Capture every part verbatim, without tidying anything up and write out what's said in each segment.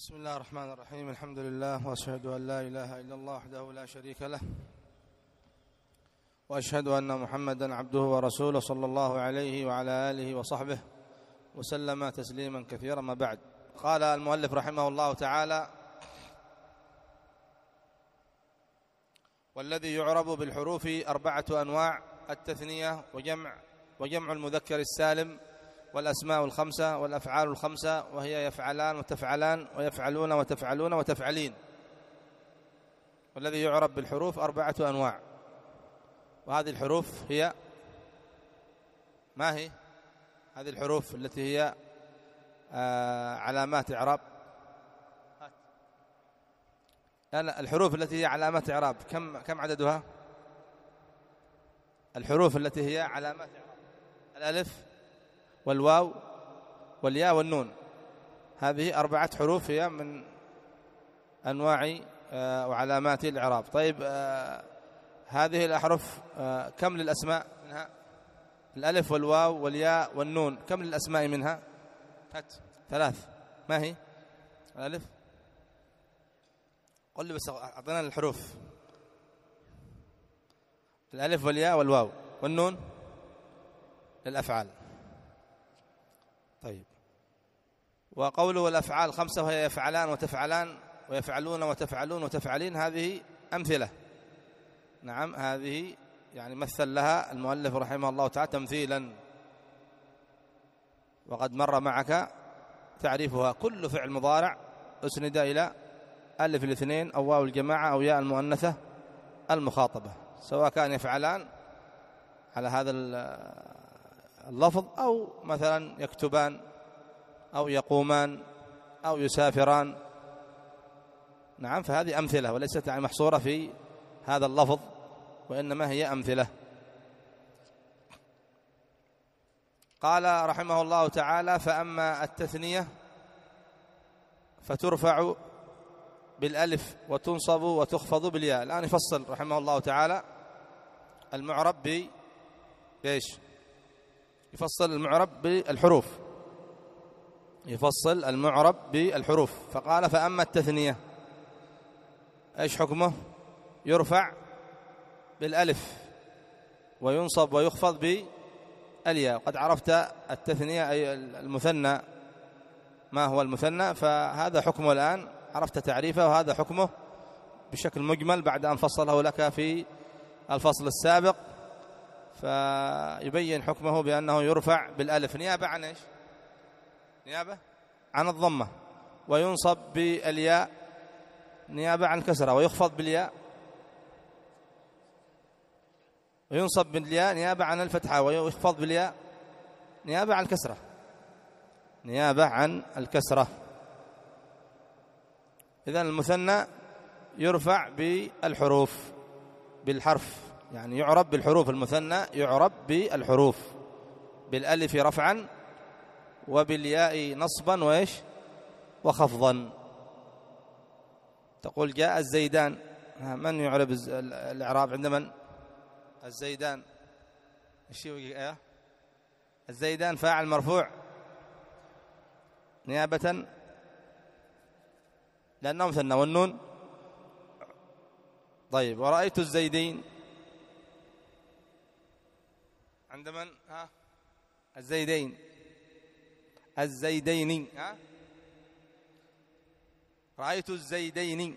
بسم الله الرحمن الرحيم. الحمد لله وأشهد أن لا إله إلا الله وحده لا شريك له، وأشهد أن محمدا عبده ورسوله صلى الله عليه وعلى آله وصحبه وسلم تسليما كثيرا. ما بعد، قال المؤلف رحمه الله تعالى: والذي يعرب بالحروف أربعة أنواع: التثنية وجمع وجمع المذكر السالم، والأسماء الخمسة، والأفعال الخمسة، وهي يفعلان وتفعلان ويفعلون وتفعلون وتفعلين. والذي يعرب بالحروف أربعة أنواع، وهذه الحروف هي ما هي؟ هذه الحروف التي هي آه علامات إعراب. لا لا الحروف التي هي علامات إعراب كم كم عددها؟ الحروف التي هي علامات إعراب: الألف والواو والياء والنون. هذه أربعة حروف هي من أنواع آه وعلامات الإعراب. طيب، آه هذه الأحرف آه كم للأسماء منها؟ الألف والواو والياء والنون، كم للأسماء منها؟ هات ثلاث. ما هي؟ الألف، قل لي بس، أعطينا الحروف: الألف والياء والواو والنون للأفعال. طيب، وقوله الأفعال خمسة وهي يفعلان وتفعلان ويفعلون وتفعلون وتفعلين، هذه أمثلة. نعم، هذه يعني مثل لها المؤلف رحمه الله تعالى تمثيلا، وقد مر معك تعريفها: كل فعل مضارع أسند إلى ألف الاثنين أو واو الجماعة أو ياء المؤنثة المخاطبة، سواء كان يفعلان على هذا اللفظ، أو مثلا يكتبان أو يقومان أو يسافران. نعم، فهذه أمثلة وليست يعني محصورة في هذا اللفظ، وإنما هي أمثلة. قال رحمه الله تعالى: فأما التثنية فترفع بالألف وتنصب وتخفض بالياء. الآن يفصل رحمه الله تعالى المعرب ب إيش؟ يفصل المعرب بالحروف، يفصل المعرب بالحروف. فقال: فأما التثنية إيش حكمه؟ يرفع بالألف وينصب ويخفض بالياء. قد عرفت التثنية أي المثنى، ما هو المثنى، فهذا حكمه الآن عرفت تعريفه، وهذا حكمه بشكل مجمل بعد أن فصله لك في الفصل السابق. فيبين حكمه بأنه يرفع بالألف نيابة عن إيش؟ نيابة عن الضمة، وينصب بالياء نيابة عن الكسرة، ويخفض بالياء وينصب بالياء نيابة عن الفتحة، ويخفض بالياء نيابة عن الكسرة، نيابة عن الكسرة. إذن المثنى يرفع بالحروف، بالحرف، يعني يعرب بالحروف. المثنى يعرب بالحروف، بالألف رفعا وبالياء نصبا وإيش وخفضا. تقول: جاء الزيدان. من يعرب الإعراب عند من؟ الزيدان. الشيء الزيدان فاعل مرفوع نيابة لأنه مثنى، والنون. طيب، ورأيت الزيدين عند من؟ ها الزيدين الزيدين ها رأيت الزيدين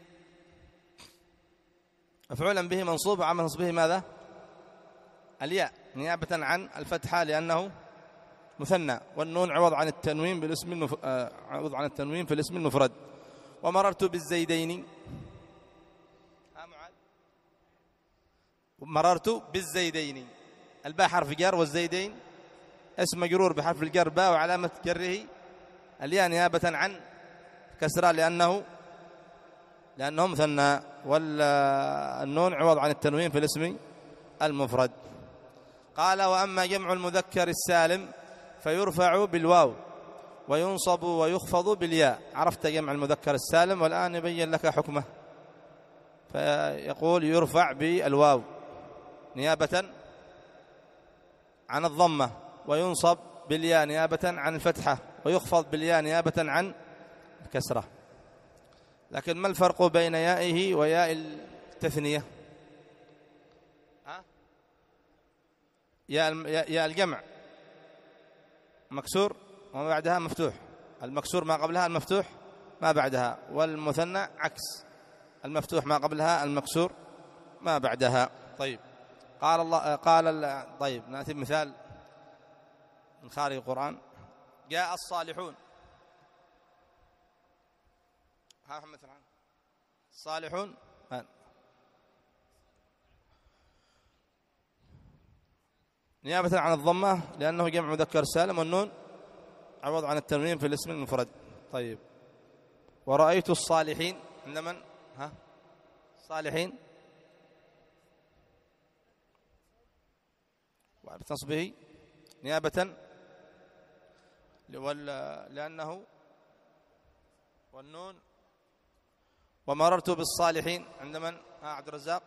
مفعولا به منصوب، وعمل نصبه ماذا؟ الياء نيابة عن الفتحة لأنه مثنى، والنون عوض عن التنوين بالاسم المف... آه... عوض عن التنوين في الاسم المفرد. ومررت بالزيدين، ها معاذ، مررت بالزيدين، الباء حرف جر، والزيدين اسم مجرور بحرف الجر باء، وعلامة جره الياء نيابة عن كسرة لأنه لأنه مثنى، والنون عوض عن التنوين في الاسم المفرد. قال: وأما جمع المذكر السالم فيرفع بالواو وينصب ويخفض بالياء. عرفت جمع المذكر السالم، والآن يبين لك حكمه. فيقول: يرفع بالواو نيابة عن الضمة، وينصب بالياء نيابة عن الفتحة، ويخفض بالياء نيابة عن الكسرة. لكن ما الفرق بين يائه وياء التثنية؟ ها؟ ياء ياء الجمع مكسور وما بعدها مفتوح، المكسور ما قبلها المفتوح ما بعدها، والمثنى عكس، المفتوح ما قبلها المكسور ما بعدها. طيب قال الله قال طيب نأتي بمثال من خارج القرآن. جاء الصالحون، ها مثلا الصالحون نيابة عن الضمة لأنه جمع مذكر سالم، والنون عوض عن التنوين في الاسم المفرد. طيب ورأيت الصالحين عند من؟ ها صالحين بتصبه نيابة لأنه والنون. ومررت بالصالحين عند من؟ ها عبد الرزاق.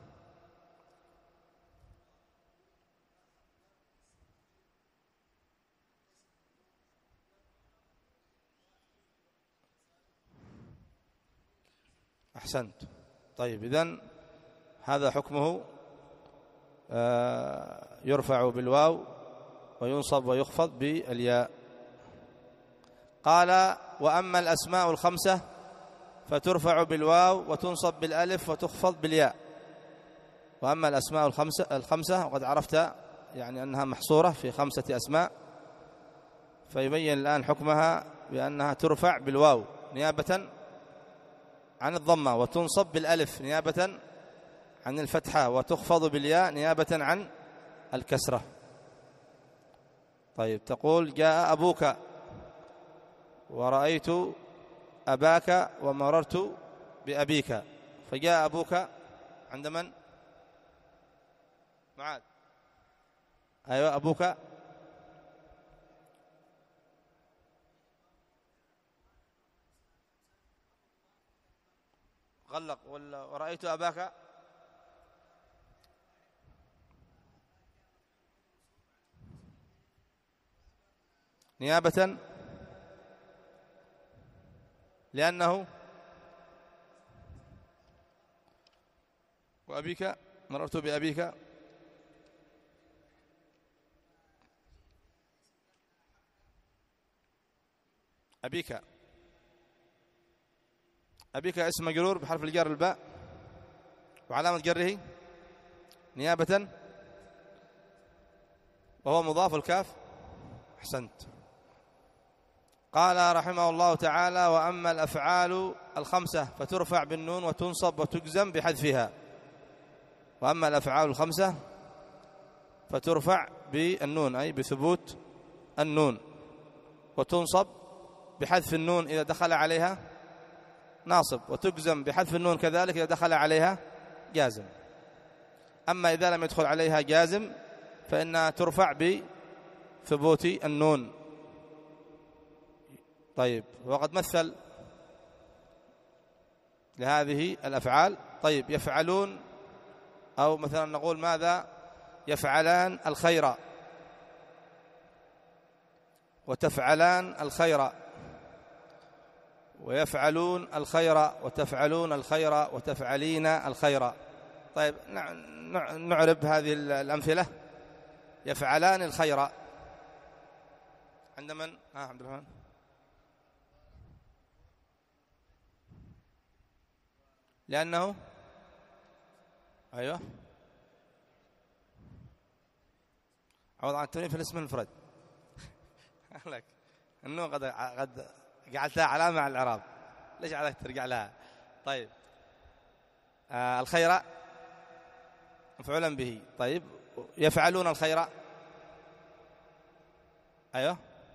أحسنت. طيب إذن هذا حكمه يرفع بالواو وينصب ويخفض بالياء. قال وأما الأسماء الخمسة فترفع بالواو وتنصب بالألف وتخفض بالياء. وأما الأسماء الخمسة, الخمسة وقد عرفت يعني أنها محصورة في خمسة أسماء، فيبين الآن حكمها بأنها ترفع بالواو نيابة عن الضمة، وتنصب بالألف نيابة عن الفتحة، وتخفض بالياء نيابة عن الكسرة. طيب تقول جاء أبوك ورأيت أباك ومررت بأبيك، فجاء أبوك عند من؟ معاذ. أيوة أبوك غلق. ورأيت أباك نيابة لأنه وأبيك مررت بأبيك أبيك أبيك اسم مجرور بحرف الجر الباء وعلامة جره نيابة وهو مضاف الكاف. أحسنت. قال رحمه الله تعالى وأما الأفعال الخمسة فترفع بالنون وتنصب وتجزم بحذفها. وأما الأفعال الخمسة فترفع بالنون أي بثبوت النون، وتنصب بحذف النون إذا دخل عليها ناصب، وتجزم بحذف النون كذلك إذا دخل عليها جازم. أما إذا لم يدخل عليها جازم فإنها ترفع بثبوت النون. طيب وقد مثل لهذه الأفعال. طيب يفعلون، أو مثلا نقول ماذا؟ يفعلان الخير وتفعلان الخير، ويفعلون الخير وتفعلون الخير وتفعلين الخير. طيب نعرب هذه الأمثلة. يفعلان الخير عند من؟ ها عبد الرحمن. لأنه أيوه عوض عن التنوين في الاسم المفرد. لك إنه قد قد جعلتها علامة على الإعراب، ليش عليك ترجع لها؟ طيب آه الخير مفعولا به. طيب يفعلون الخير أيوه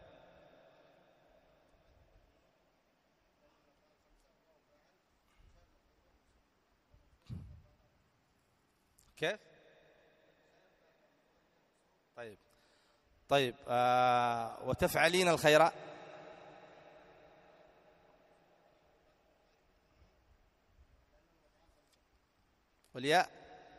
كيف؟ طيب طيب آه وتفعلين الخير والياء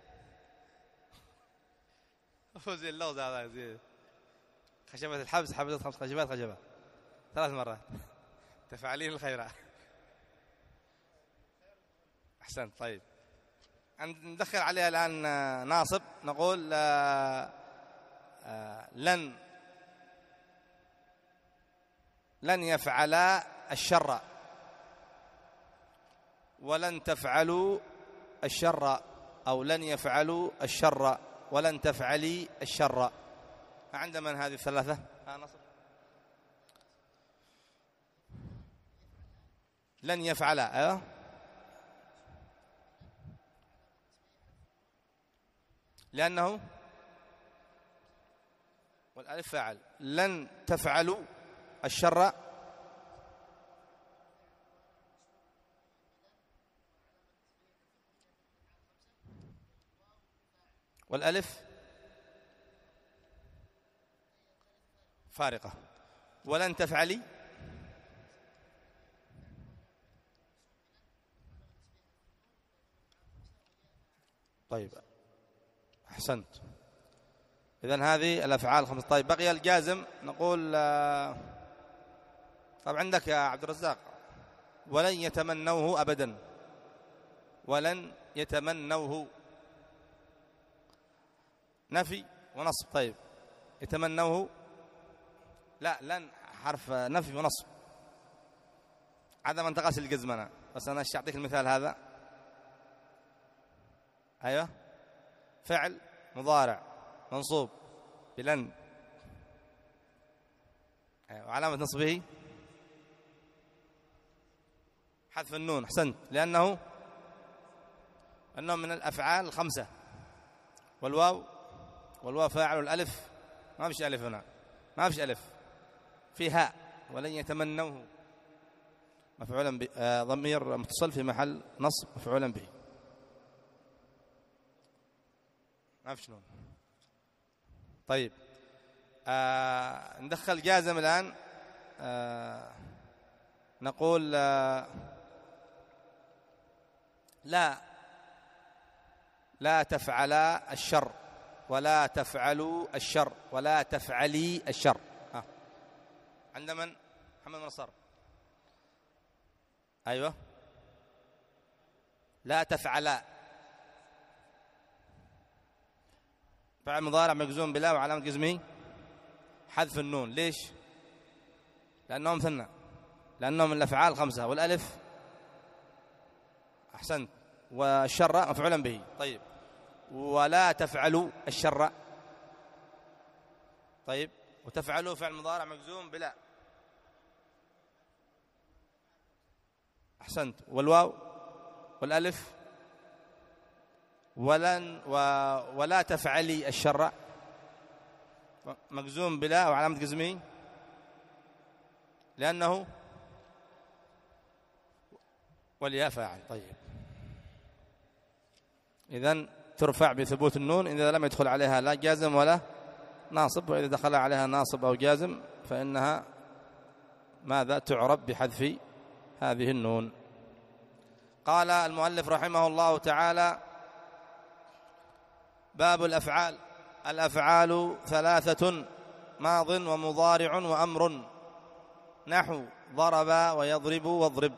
زي اللوز هذا زي خشبة الحبس، حبست خمس خشبات خشبة ثلاث مرات. تفعلين الخير أحسنت. طيب ندخل عليها الآن ناصب، نقول آه آه لن لن يفعلا الشر، ولن تفعلوا الشر، أو لن يفعلوا الشر، ولن تفعلي الشر. عند من هذه الثلاثة؟ ها نصر. لن يفعلا. أيوه لأنه والألف فاعل. لن تفعلوا الشر والألف فارقة. ولن تفعلي طيب أحسنت. إذن هذه الأفعال خمسة. طيب بقي الجازم، نقول طب عندك يا عبد الرزاق ولن يتمنوه أبدا، ولن يتمنوه نفي ونصب. طيب يتمنوه لا، لن حرف نفي ونصب، عدم أن تغسل الجزمنا. بس أنا أعطيك المثال هذا. أيوه فعل مضارع منصوب بلن، أيوه وعلامة نصبه حذف النون. أحسنت. لأنه أنه من الأفعال الخمسة، والواو والواو فاعل، والألف ما فيش ألف هنا، ما فيش ألف، في هاء. ولن يتمنوه مفعولا به، آه ضمير متصل في محل نصب مفعولا به، ما فيش نون. طيب آه ندخل جازم الآن. آه نقول آه لا لا تفعلا الشر، ولا تفعلوا الشر، ولا تفعلي الشر. ها عند من؟ محمد منصر. أيوة لا تفعلا فعل مضارع مجزوم بلا وعلامة جزمه حذف النون. ليش؟ لأنهم مثنى، لأنهم من الأفعال خمسة، والألف أحسنت، والشر مفعولا به. طيب ولا تفعلوا الشر. طيب وتفعلوا فعل مضارع مجزوم بلا. أحسنت. والواو والألف ولن و ولا تفعلي الشر مجزوم بلا وعلامة جزمه لأنه والياء فاعل. طيب إذن ترفع بثبوت النون إذا لم يدخل عليها لا جازم ولا ناصب، وإذا دخل عليها ناصب أو جازم فإنها ماذا؟ تعرب بحذف هذه النون. قال المؤلف رحمه الله تعالى: باب الأفعال. الأفعال ثلاثة: ماض ومضارع وأمر، نحو ضرب ويضرب واضرب.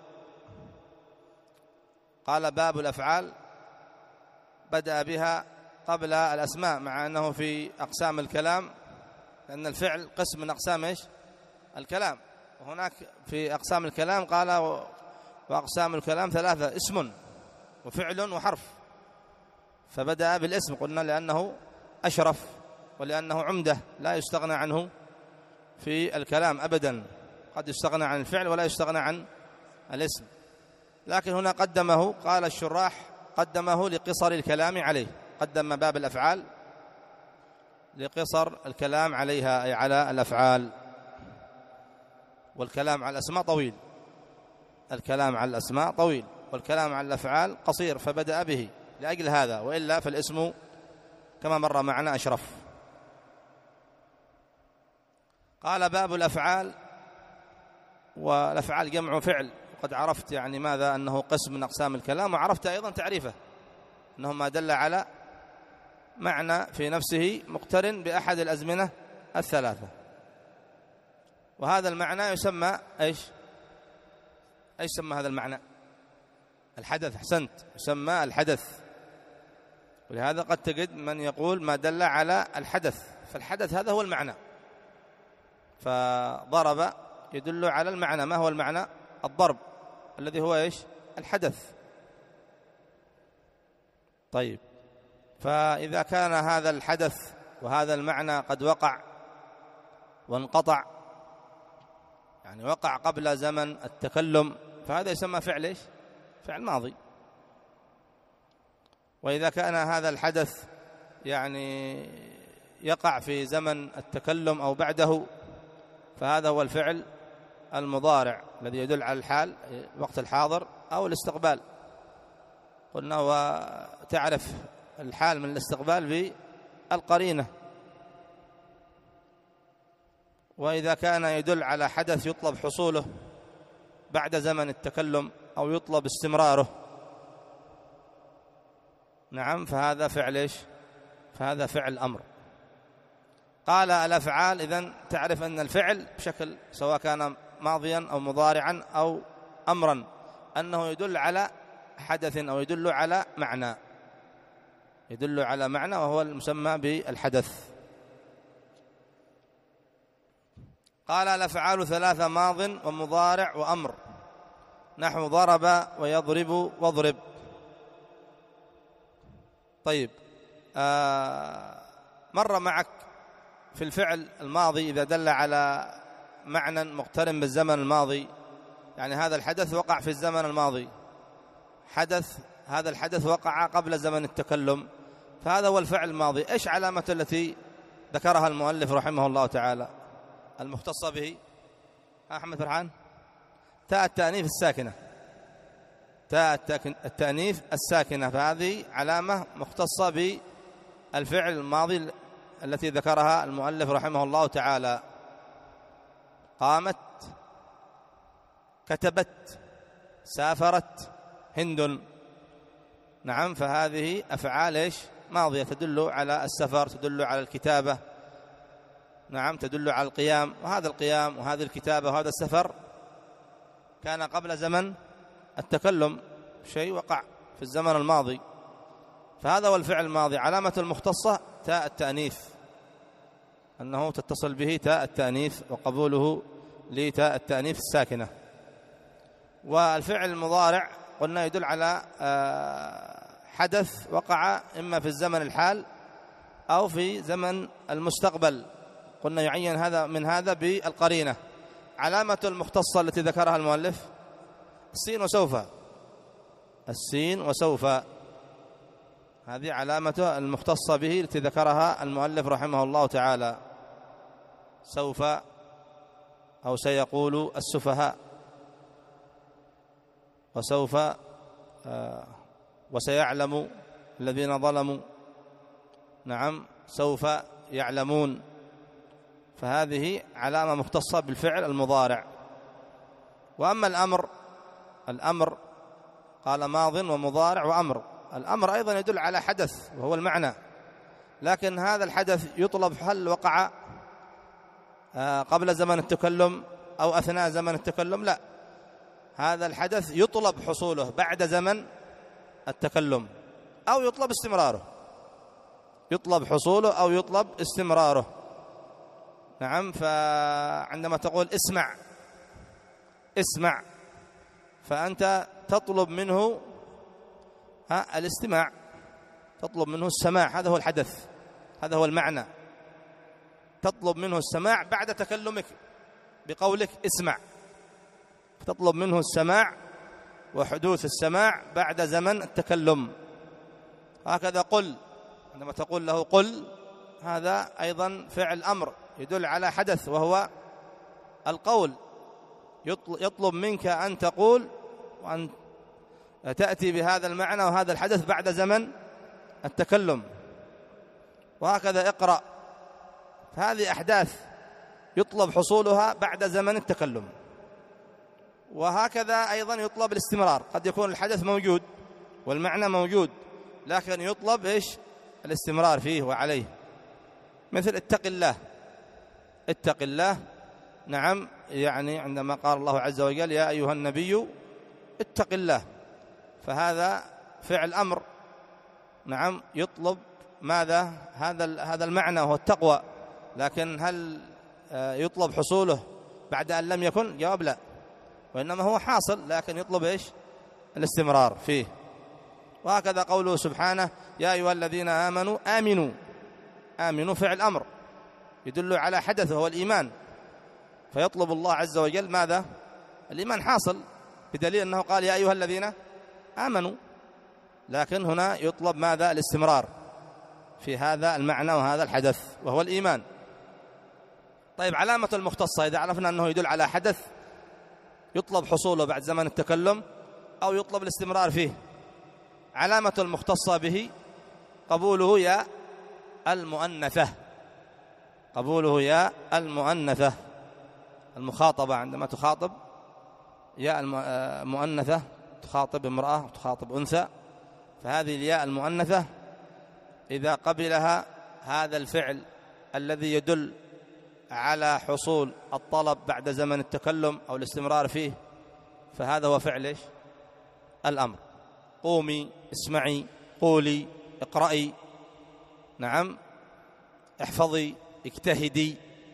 قال باب الأفعال، بدأ بها قبل الأسماء، مع أنه في أقسام الكلام، لأن الفعل قسم من أقسام إيش؟ الكلام. وهناك في أقسام الكلام قال وأقسام الكلام ثلاثة: اسم وفعل وحرف. فبدأ بالاسم، قلنا لأنه أشرف ولأنه عمدة لا يستغنى عنه في الكلام أبدا. قد يستغنى عن الفعل ولا يستغنى عن الاسم، لكن هنا قدمه، قال الشراح قدمه لقصر الكلام عليه. قدم باب الأفعال لقصر الكلام عليها، أي على الأفعال. والكلام على الأسماء طويل، الكلام على الأسماء طويل والكلام على الأفعال قصير، فبدأ به لأجل هذا، وإلا فالاسم كما مر معنا أشرف. قال باب الأفعال. والأفعال جمع فعل، وقد عرفت يعني ماذا؟ أنه قسم من أقسام الكلام، وعرفت أيضا تعريفه أنه ما دل على معنى في نفسه مقترن بأحد الأزمنة الثلاثة. وهذا المعنى يسمى إيش؟ إيش سمى هذا المعنى؟ الحدث، أحسنت، يسمى الحدث. ولهذا قد تجد من يقول ما دل على الحدث، فالحدث هذا هو المعنى، فضرب يدل على المعنى. ما هو المعنى؟ الضرب الذي هو إيش؟ الحدث. طيب، فإذا كان هذا الحدث وهذا المعنى قد وقع وانقطع، يعني وقع قبل زمن التكلم، فهذا يسمى فعل إيش؟ فعل ماضي. وإذا كان هذا الحدث يعني يقع في زمن التكلم أو بعده، فهذا هو الفعل المضارع الذي يدل على الحال، وقت الحاضر أو الاستقبال. قلنا وتعرف الحال من الاستقبال بالقرينة. وإذا كان يدل على حدث يطلب حصوله بعد زمن التكلم أو يطلب استمراره، نعم، فهذا فعل إيش؟ فهذا فعل أمر. قال الأفعال، إذن تعرف أن الفعل بشكل سواء كان ماضيا أو مضارعا أو أمرا أنه يدل على حدث أو يدل على معنى، يدل على معنى وهو المسمى بالحدث. قال الأفعال ثلاثة: ماض ومضارع وأمر، نحو ضرب ويضرب واضرب. طيب، آه مر معك في الفعل الماضي إذا دل على معنى مقترن بالزمن الماضي، يعني هذا الحدث وقع في الزمن الماضي، حدث هذا الحدث وقع قبل زمن التكلم، فهذا هو الفعل الماضي. إيش علامة التي ذكرها المؤلف رحمه الله تعالى المختصة به؟ أحمد فرحان، تاء التأنيث الساكنة، تاء التأنيث الساكنة، فهذه علامة مختصة بالفعل الماضي التي ذكرها المؤلف رحمه الله تعالى. قامت، كتبت، سافرت هند، نعم، فهذه أفعال إيش؟ ماضية تدل على السفر، تدل على الكتابة، نعم، تدل على القيام. وهذا القيام وهذه الكتابة وهذا السفر كان قبل زمن التكلم، شيء وقع في الزمن الماضي، فهذا هو الفعل الماضي. علامة المختصة تاء التأنيث، أنه تتصل به تاء التأنيث وقبوله لتاء التأنيث الساكنة. والفعل المضارع قلنا يدل على حدث وقع إما في الزمن الحال أو في زمن المستقبل، قلنا يعين هذا من هذا بالقرينة. علامة المختصة التي ذكرها المؤلف السين وسوف، السين وسوف، هذه علامة المختصة به التي ذكرها المؤلف رحمه الله تعالى. سوف أو سيقول السفهاء، وسوف آه وسيعلم الذين ظلموا، نعم، سوف يعلمون، فهذه علامة مختصة بالفعل المضارع. وأما الأمر، الأمر قال ماض ومضارع وأمر، الأمر أيضا يدل على حدث وهو المعنى، لكن هذا الحدث يطلب هل وقع قبل زمن التكلم أو أثناء زمن التكلم؟ لا، هذا الحدث يطلب حصوله بعد زمن التكلم أو يطلب استمراره، يطلب حصوله أو يطلب استمراره، نعم. فعندما تقول اسمع، اسمع، فأنت تطلب منه ها الاستماع، تطلب منه السماع، هذا هو الحدث، هذا هو المعنى، تطلب منه السماع بعد تكلمك بقولك اسمع، تطلب منه السماع وحدوث السماع بعد زمن التكلم. هكذا قل، عندما تقول له قل، هذا أيضا فعل أمر يدل على حدث وهو القول، يطلب منك أن تقول وأن تأتي بهذا المعنى وهذا الحدث بعد زمن التكلم. وهكذا اقرأ، هذه أحداث يطلب حصولها بعد زمن التكلم. وهكذا أيضا يطلب الاستمرار، قد يكون الحدث موجود والمعنى موجود لكن يطلب إيش؟ الاستمرار فيه وعليه، مثل اتق الله، اتق الله، نعم، يعني عندما قال الله عز وجل يا أيها النبي اتق الله، فهذا فعل أمر. نعم يطلب ماذا؟ هذا هذا المعنى وهو التقوى، لكن هل يطلب حصوله بعد أن لم يكن؟ جواب لا، وإنما هو حاصل لكن يطلب إيش؟ الاستمرار فيه. وهكذا قوله سبحانه يا أيها الذين آمنوا آمنوا. آمنوا فعل أمر يدل على حدث وهو الإيمان، فيطلب الله عز وجل ماذا؟ الإيمان حاصل، بدليل أنه قال يا أيها الذين آمنوا، لكن هنا يطلب ماذا؟ الاستمرار في هذا المعنى وهذا الحدث وهو الإيمان. طيب علامة المختصة إذا عرفنا أنه يدل على حدث يطلب حصوله بعد زمن التكلم أو يطلب الاستمرار فيه، علامة المختصة به قبوله يا المؤنثة، قبوله يا المؤنثة، المخاطبة عندما تخاطب يا المؤنثة، تخاطب امرأة وتخاطب أنثى، فهذه الياء المؤنثة إذا قبلها هذا الفعل الذي يدل على حصول الطلب بعد زمن التكلم أو الاستمرار فيه، فهذا هو فعل إيش؟ الأمر. قومي، اسمعي، قولي، اقرأي، نعم احفظي، اجتهدي،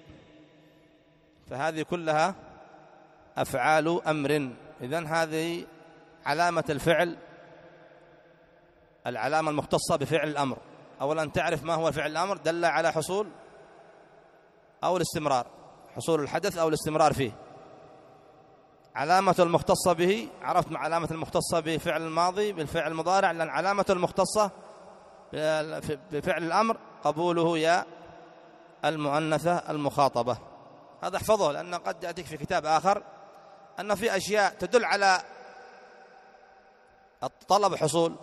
فهذه كلها أفعال أمر. إذن هذه علامة الفعل، العلامة المختصة بفعل الأمر. أولا تعرف ما هو فعل الأمر، دل على حصول أو الاستمرار، حصول الحدث أو الاستمرار فيه. علامة المختصة به، عرفت مع علامة المختصة بفعل الماضي بالفعل المضارع، لأن علامة المختصة بفعل الأمر قبوله يا المؤنثة المخاطبة. هذا احفظه، لأن قد يأتيك في كتاب آخر أن في أشياء تدل على الطلب حصول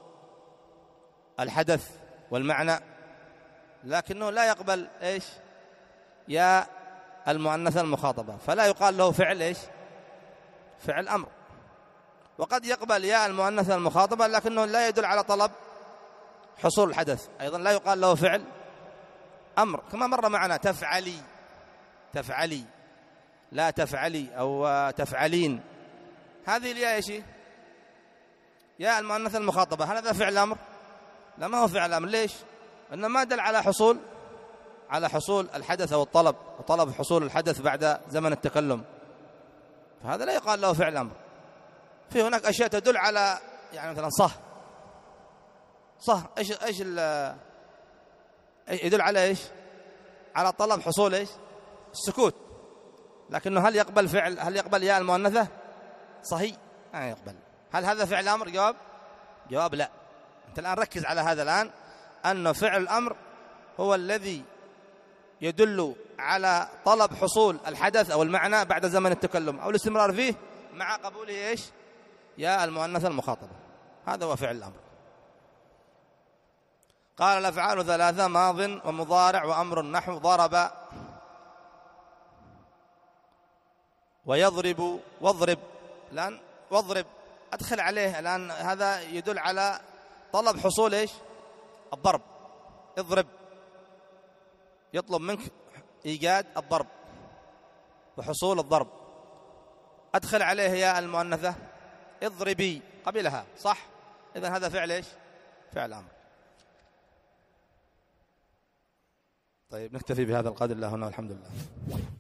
الحدث والمعنى، لكنه لا يقبل إيش؟ يا المؤنثة المخاطبة، فلا يقال له فعل إيش؟ فعل أمر. وقد يقبل يا المؤنثة المخاطبة لكنه لا يدل على طلب حصول الحدث، أيضا لا يقال له فعل أمر، كما مر معنا تفعلي، تفعلي، لا تفعلي أو تفعلين، هذه الياء إيش؟ يا المؤنثة المخاطبة، هل هذا فعل أمر؟ لا، ما هو فعل أمر. ليش؟ لأنه ما دل على حصول على حصول الحدث أو الطلب، وطلب حصول الحدث بعد زمن التكلم، فهذا لا يقال له فعل أمر. في هناك أشياء تدل على يعني مثلا صح صح إيش إيش يدل على إيش؟ على طلب حصول إيش؟ السكوت، لكنه هل يقبل فعل، هل يقبل يا المؤنثة؟ صحيح ما يقبل. هل هذا فعل أمر؟ جواب جواب لا. أنت الآن ركز على هذا الآن، أن فعل الأمر هو الذي يدل على طلب حصول الحدث أو المعنى بعد زمن التكلم أو الاستمرار فيه مع قبوله إيش؟ يا المؤنثة المخاطبة، هذا هو فعل الأمر. قال الأفعال ثلاثة: ماض ومضارع وأمر، نحو ضرب ويضرب واضرب. الآن واضرب أدخل عليه، الآن هذا يدل على طلب حصول إيش؟ الضرب. اضرب يطلب منك إيجاد الضرب وحصول الضرب، أدخل عليه يا المؤنثة اضربي قبلها، صح؟ إذن هذا فعل إيش؟ فعل أمر. طيب نكتفي بهذا القدر، الله هنا والحمد لله.